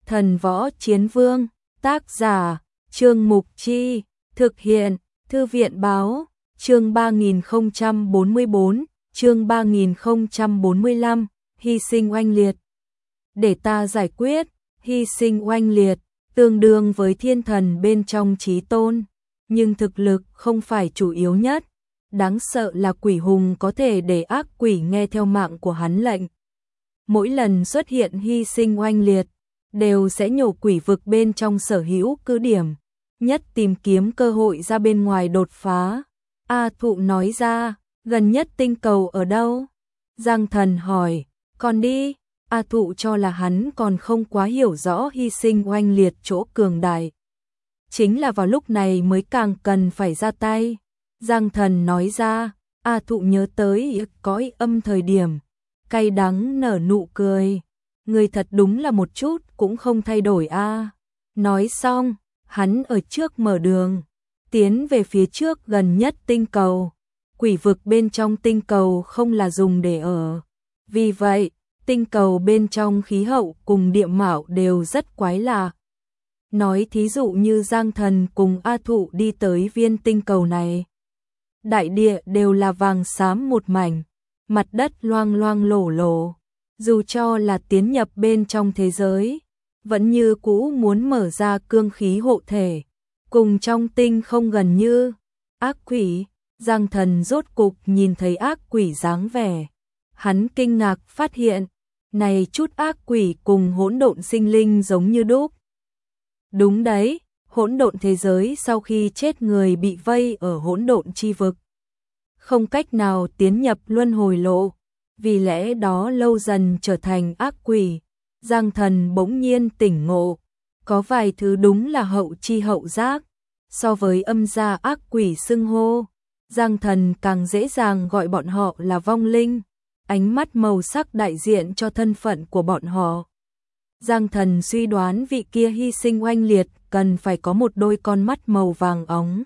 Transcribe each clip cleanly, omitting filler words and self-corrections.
Thần Võ Chiến Vương, tác giả, Trương Mục Chi, thực hiện, Thư viện Báo, chương 3044, chương 3045, hy sinh oanh liệt. Để ta giải quyết, hy sinh oanh liệt, tương đương với thiên thần bên trong chí tôn, nhưng thực lực không phải chủ yếu nhất. Đáng sợ là quỷ hùng có thể để ác quỷ nghe theo mạng của hắn lệnh. Mỗi lần xuất hiện hy sinh oanh liệt, đều sẽ nhổ quỷ vực bên trong sở hữu cứ điểm, nhất tìm kiếm cơ hội ra bên ngoài đột phá. A Thụ nói ra, gần nhất tinh cầu ở đâu? Giang Thần hỏi, còn đi. A Thụ cho là hắn còn không quá hiểu rõ hy sinh oanh liệt chỗ cường đại. Chính là vào lúc này mới càng cần phải ra tay. Giang Thần nói ra, A Thụ nhớ tới cõi âm thời điểm, cay đắng nở nụ cười. Người thật đúng là một chút cũng không thay đổi a. Nói xong, hắn ở trước mở đường, tiến về phía trước gần nhất tinh cầu. Quỷ vực bên trong tinh cầu không là dùng để ở. Vì vậy, tinh cầu bên trong khí hậu cùng địa mạo đều rất quái lạ. Nói thí dụ như Giang Thần cùng A Thụ đi tới viên tinh cầu này. Đại địa đều là vàng xám một mảnh, mặt đất loang loang lổ lổ. Dù cho là tiến nhập bên trong thế giới, vẫn như cũ muốn mở ra cương khí hộ thể. Cùng trong tinh không gần như ác quỷ. Giang Thần rốt cục nhìn thấy ác quỷ dáng vẻ. Hắn kinh ngạc phát hiện, này chút ác quỷ cùng hỗn độn sinh linh giống như đúc. Đúng đấy, hỗn độn thế giới sau khi chết người bị vây ở hỗn độn chi vực, không cách nào tiến nhập luân hồi lộ, vì lẽ đó lâu dần trở thành ác quỷ. Giang Thần bỗng nhiên tỉnh ngộ, có vài thứ đúng là hậu chi hậu giác. So với âm gia ác quỷ xưng hô, Giang Thần càng dễ dàng gọi bọn họ là vong linh, ánh mắt màu sắc đại diện cho thân phận của bọn họ. Giang Thần suy đoán vị kia hy sinh oanh liệt cần phải có một đôi con mắt màu vàng óng.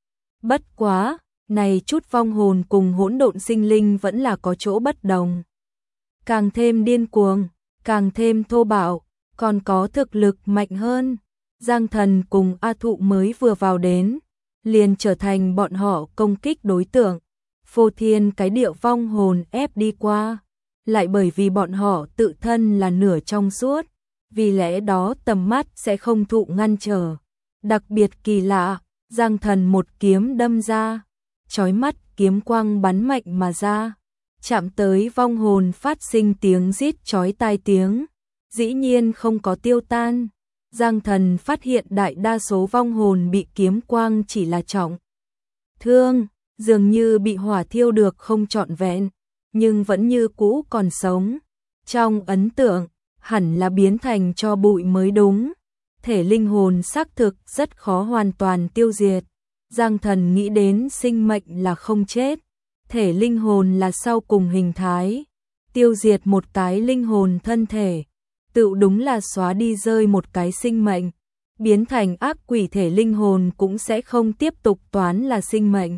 Bất quá, này chút vong hồn cùng hỗn độn sinh linh vẫn là có chỗ bất đồng. Càng thêm điên cuồng, càng thêm thô bạo, còn có thực lực mạnh hơn. Giang Thần cùng A Thụ mới vừa vào đến, liền trở thành bọn họ công kích đối tượng. Phô thiên cái điệu vong hồn ép đi qua, lại bởi vì bọn họ tự thân là nửa trong suốt, vì lẽ đó tầm mắt sẽ không thụ ngăn trở. Đặc biệt kỳ lạ, Giang Thần một kiếm đâm ra, chói mắt kiếm quang bắn mạnh mà ra, chạm tới vong hồn phát sinh tiếng rít chói tai tiếng, dĩ nhiên không có tiêu tan. Giang Thần phát hiện đại đa số vong hồn bị kiếm quang chỉ là trọng thương, dường như bị hỏa thiêu được không trọn vẹn, nhưng vẫn như cũ còn sống. Trong ấn tượng, hẳn là biến thành tro bụi mới đúng. Thể linh hồn xác thực rất khó hoàn toàn tiêu diệt. Giang Thần nghĩ đến sinh mệnh là không chết, thể linh hồn là sau cùng hình thái. Tiêu diệt một cái linh hồn thân thể, tự đúng là xóa đi rơi một cái sinh mệnh. Biến thành ác quỷ thể linh hồn cũng sẽ không tiếp tục toán là sinh mệnh.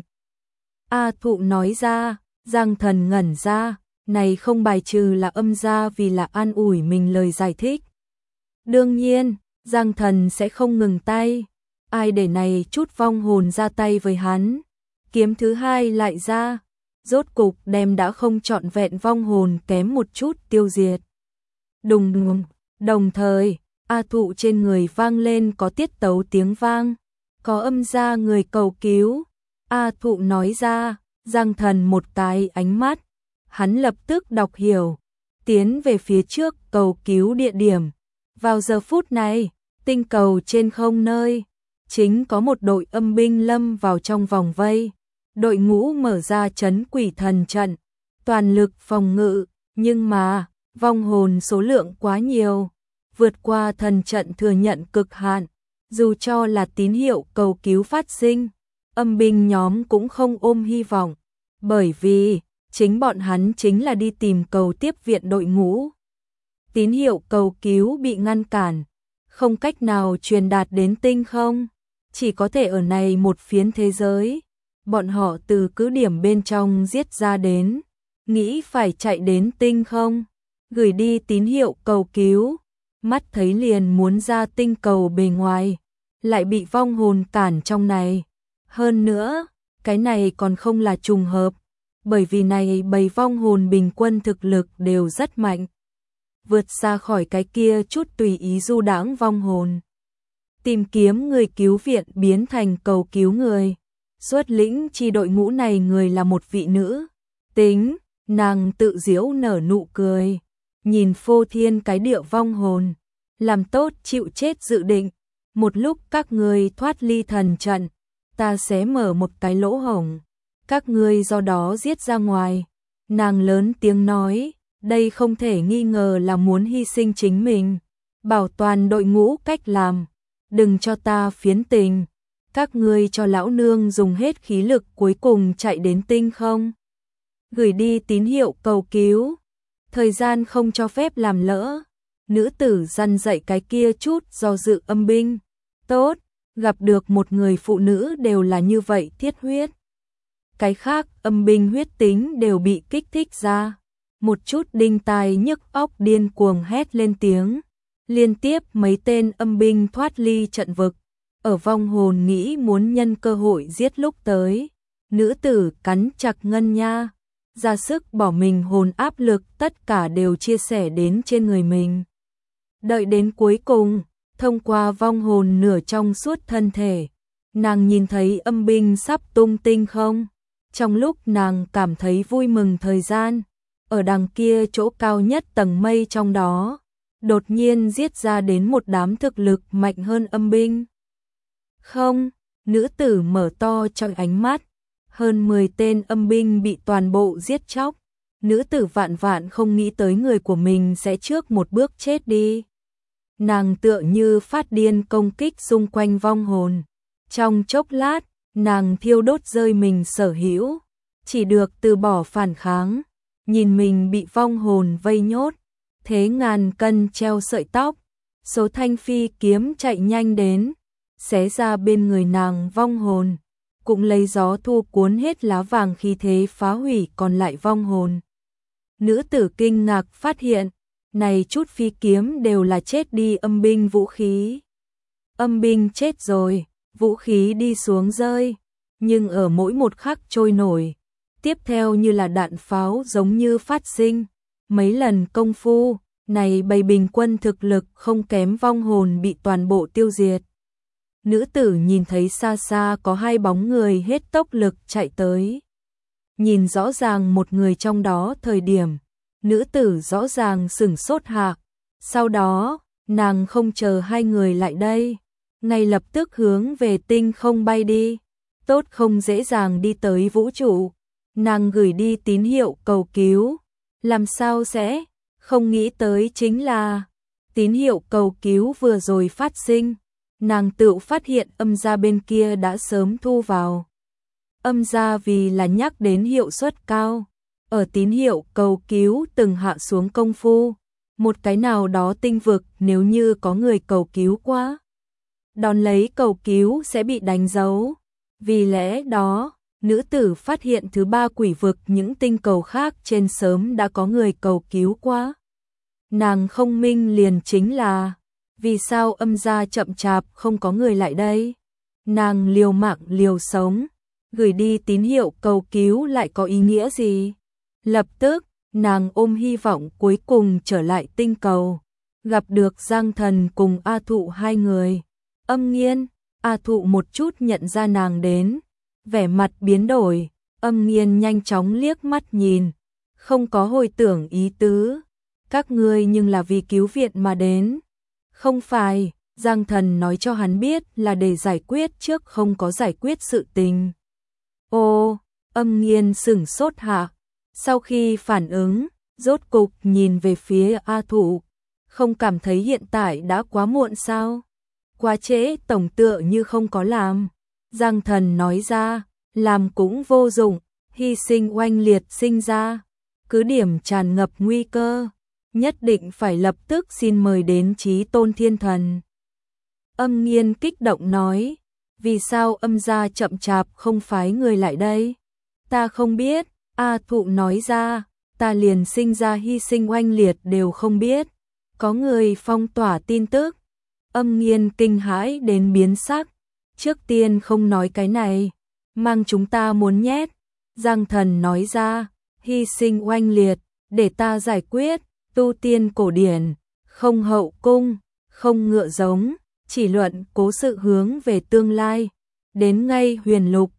A Thụ nói ra, Giang Thần ngẩn ra, này không bài trừ là âm gia vì là an ủi mình lời giải thích. Đương nhiên, Giang Thần sẽ không ngừng tay. Ai để này chút vong hồn ra tay với hắn. Kiếm thứ hai lại ra, rốt cục đem đã không trọn vẹn vong hồn kém một chút tiêu diệt. Đùng đùng, đồng thời, A Thụ trên người vang lên có tiết tấu tiếng vang, có âm gia người cầu cứu. A Thụ nói ra, Giang Thần một cái ánh mắt, hắn lập tức đọc hiểu, tiến về phía trước cầu cứu địa điểm. Vào giờ phút này, tinh cầu trên không nơi, chính có một đội âm binh lâm vào trong vòng vây. Đội ngũ mở ra trấn quỷ thần trận, toàn lực phòng ngự, nhưng mà, vong hồn số lượng quá nhiều, vượt qua thần trận thừa nhận cực hạn. Dù cho là tín hiệu cầu cứu phát sinh, âm binh nhóm cũng không ôm hy vọng, bởi vì chính bọn hắn chính là đi tìm cầu tiếp viện đội ngũ. Tín hiệu cầu cứu bị ngăn cản, không cách nào truyền đạt đến tinh không, chỉ có thể ở này một phiến thế giới. Bọn họ từ cứ điểm bên trong giết ra đến, nghĩ phải chạy đến tinh không, gửi đi tín hiệu cầu cứu. mắt thấy liền muốn ra tinh cầu bề ngoài, lại bị vong hồn cản trong này. Hơn nữa, cái này còn không là trùng hợp, bởi vì này bầy vong hồn bình quân thực lực đều rất mạnh, vượt xa khỏi cái kia chút tùy ý du đãng vong hồn. Tìm kiếm người cứu viện biến thành cầu cứu người. Xuất lĩnh chi đội ngũ này người là một vị nữ tính, nàng tự giễu nở nụ cười, nhìn phô thiên cái địa vong hồn, làm tốt chịu chết dự định. Một lúc các ngươi thoát ly thần trận, ta sẽ mở một cái lỗ hổng, các ngươi do đó giết ra ngoài. Nàng lớn tiếng nói, đây không thể nghi ngờ là muốn hy sinh chính mình, bảo toàn đội ngũ cách làm, đừng cho ta phiến tình. Các ngươi cho lão nương dùng hết khí lực cuối cùng chạy đến tinh không. Gửi đi tín hiệu cầu cứu. Thời gian không cho phép làm lỡ. Nữ tử răn dạy cái kia chút do dự âm binh. Tốt, gặp được một người phụ nữ đều là như vậy thiết huyết. Cái khác âm binh huyết tính đều bị kích thích ra. Một chút đinh tai nhức óc điên cuồng hét lên tiếng. Liên tiếp mấy tên âm binh thoát ly trận vực. Ở vong hồn nghĩ muốn nhân cơ hội giết lúc tới, nữ tử cắn chặt ngân nha, ra sức bỏ mình hồn áp lực tất cả đều chia sẻ đến trên người mình. Đợi đến cuối cùng, thông qua vong hồn nửa trong suốt thân thể, nàng nhìn thấy âm binh sắp tung tinh không. Trong lúc nàng cảm thấy vui mừng thời gian, ở đằng kia chỗ cao nhất tầng mây trong đó, đột nhiên giết ra đến một đám thực lực mạnh hơn âm binh. Không, nữ tử mở to trong ánh mắt, hơn 10 tên âm binh bị toàn bộ giết chóc. Nữ tử vạn vạn không nghĩ tới người của mình sẽ trước một bước chết đi. Nàng tựa như phát điên công kích xung quanh vong hồn. Trong chốc lát, nàng thiêu đốt rơi mình sở hữu, chỉ được từ bỏ phản kháng, nhìn mình bị vong hồn vây nhốt, thế ngàn cân treo sợi tóc, số thanh phi kiếm chạy nhanh đến, xé ra bên người nàng vong hồn, cũng lấy gió thu cuốn hết lá vàng khí thế phá hủy còn lại vong hồn. Nữ tử kinh ngạc phát hiện, này chút phi kiếm đều là chết đi âm binh vũ khí. Âm binh chết rồi, vũ khí đi xuống rơi, nhưng ở mỗi một khắc trôi nổi, tiếp theo như là đạn pháo giống như phát sinh, mấy lần công phu, này bầy bình quân thực lực không kém vong hồn bị toàn bộ tiêu diệt. Nữ tử nhìn thấy xa xa có hai bóng người hết tốc lực chạy tới. Nhìn rõ ràng một người trong đó thời điểm, nữ tử rõ ràng sửng sốt hạ. Sau đó, nàng không chờ hai người lại đây, ngay lập tức hướng về tinh không bay đi. Tốt không dễ dàng đi tới vũ trụ, nàng gửi đi tín hiệu cầu cứu. Làm sao sẽ, không nghĩ tới chính là tín hiệu cầu cứu vừa rồi phát sinh. Nàng tự phát hiện âm gia bên kia đã sớm thu vào. Âm gia vì là nhắc đến hiệu suất cao, ở tín hiệu cầu cứu từng hạ xuống công phu, một cái nào đó tinh vực nếu như có người cầu cứu quá, đón lấy cầu cứu sẽ bị đánh dấu. Vì lẽ đó, nữ tử phát hiện thứ ba quỷ vực những tinh cầu khác trên sớm đã có người cầu cứu quá. Nàng không minh liền chính là vì sao âm gia chậm chạp không có người lại đây. Nàng liều mạng liều sống, gửi đi tín hiệu cầu cứu lại có ý nghĩa gì? Lập tức, nàng ôm hy vọng cuối cùng trở lại tinh cầu, gặp được Giang Thần cùng A Thụ hai người. Âm Nghiên, A Thụ một chút nhận ra nàng đến, vẻ mặt biến đổi, Âm Nghiên nhanh chóng liếc mắt nhìn, không có hồi tưởng ý tứ. Các ngươi nhưng là vì cứu viện mà đến. Không phải, Giang Thần nói cho hắn biết là để giải quyết trước không có giải quyết sự tình. Ô, Âm Nghiên sửng sốt hạ. Sau khi phản ứng, rốt cục nhìn về phía A Thụ, không cảm thấy hiện tại đã quá muộn sao? Quá trễ tổng tựa như không có làm. Giang Thần nói ra, làm cũng vô dụng, hy sinh oanh liệt sinh ra, cứ điểm tràn ngập nguy cơ, nhất định phải lập tức xin mời đến Chí Tôn Thiên Thần. Âm Nghiên kích động nói, vì sao âm gia chậm chạp không phái người lại đây? Ta không biết. A Thụ nói ra, ta liền sinh ra hy sinh oanh liệt đều không biết, có người phong tỏa tin tức. Âm Nghiên kinh hãi đến biến sắc, trước tiên không nói cái này, mang chúng ta muốn nhét. Giang Thần nói ra, hy sinh oanh liệt, để ta giải quyết, tu tiên cổ điển, không hậu cung, không ngựa giống, chỉ luận cố sự hướng về tương lai. Đến ngay huyền lục,